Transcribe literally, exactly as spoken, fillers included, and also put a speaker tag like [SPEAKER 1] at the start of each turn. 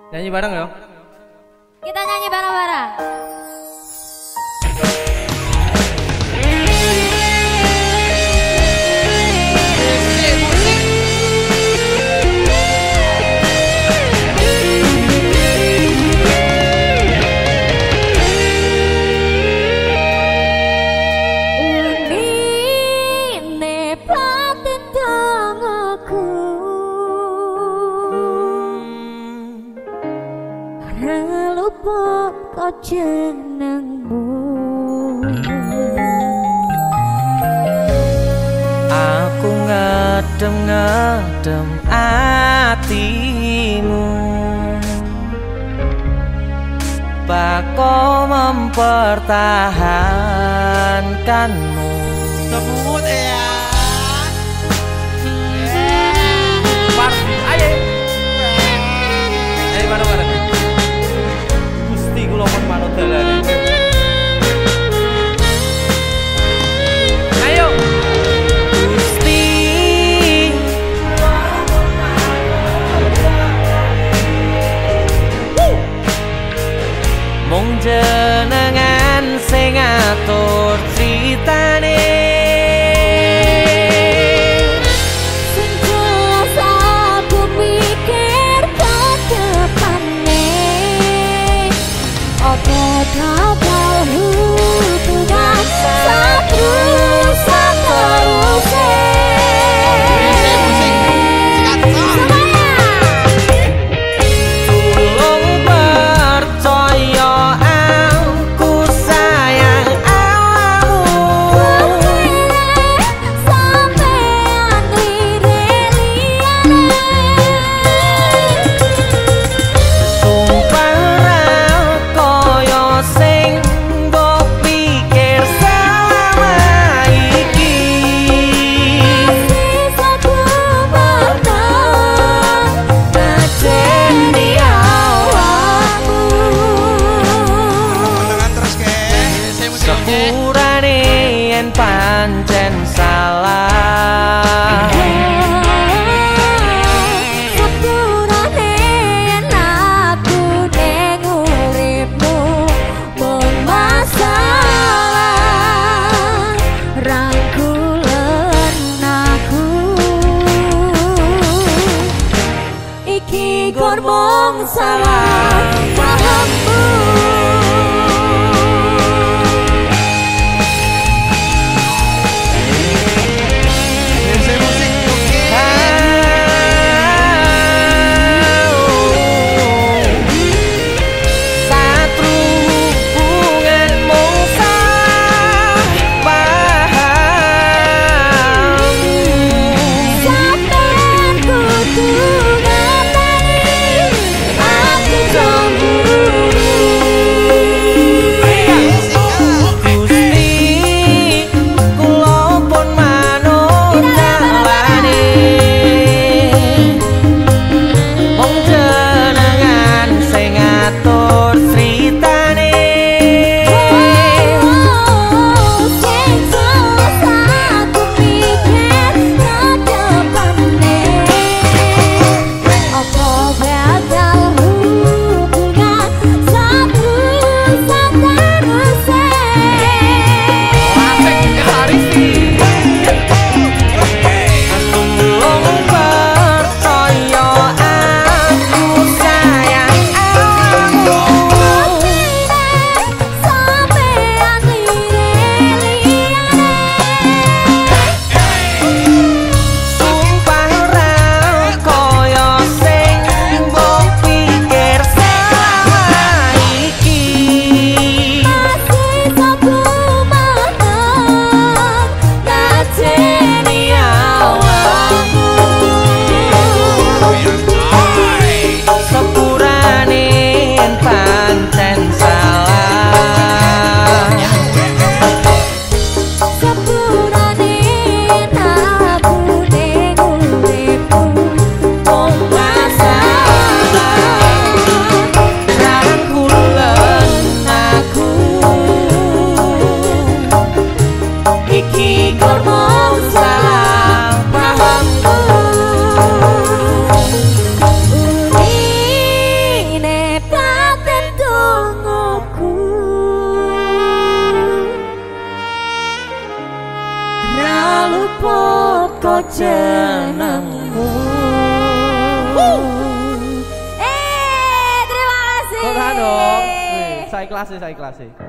[SPEAKER 1] Nyanyi bareng ya.
[SPEAKER 2] Kita nyanyi bareng-bareng. Lupa kau jenengmu,
[SPEAKER 1] aku ngedem-ngedem hatimu, bako mempertahankanmu.
[SPEAKER 3] Semut ya.
[SPEAKER 1] Party, ayo, ayo bareng-bareng. Kulo mon manut dalane. Ayo Gusti mung jenengan sing ngatur critane.
[SPEAKER 2] Gagal hubungan satu seterusnya.
[SPEAKER 1] Tolong percaya aku sayang awakmu.
[SPEAKER 2] Sampean lire-lirane
[SPEAKER 1] pancen salah.
[SPEAKER 2] Sepurane yen aku ning uripmu mung masalah rangkulen aku. Iki gur mung salah pahammu.
[SPEAKER 1] Aku
[SPEAKER 2] jenengmu. Eh, terima kasih.
[SPEAKER 1] Kok tahan dong. Saya kelas saya kelas.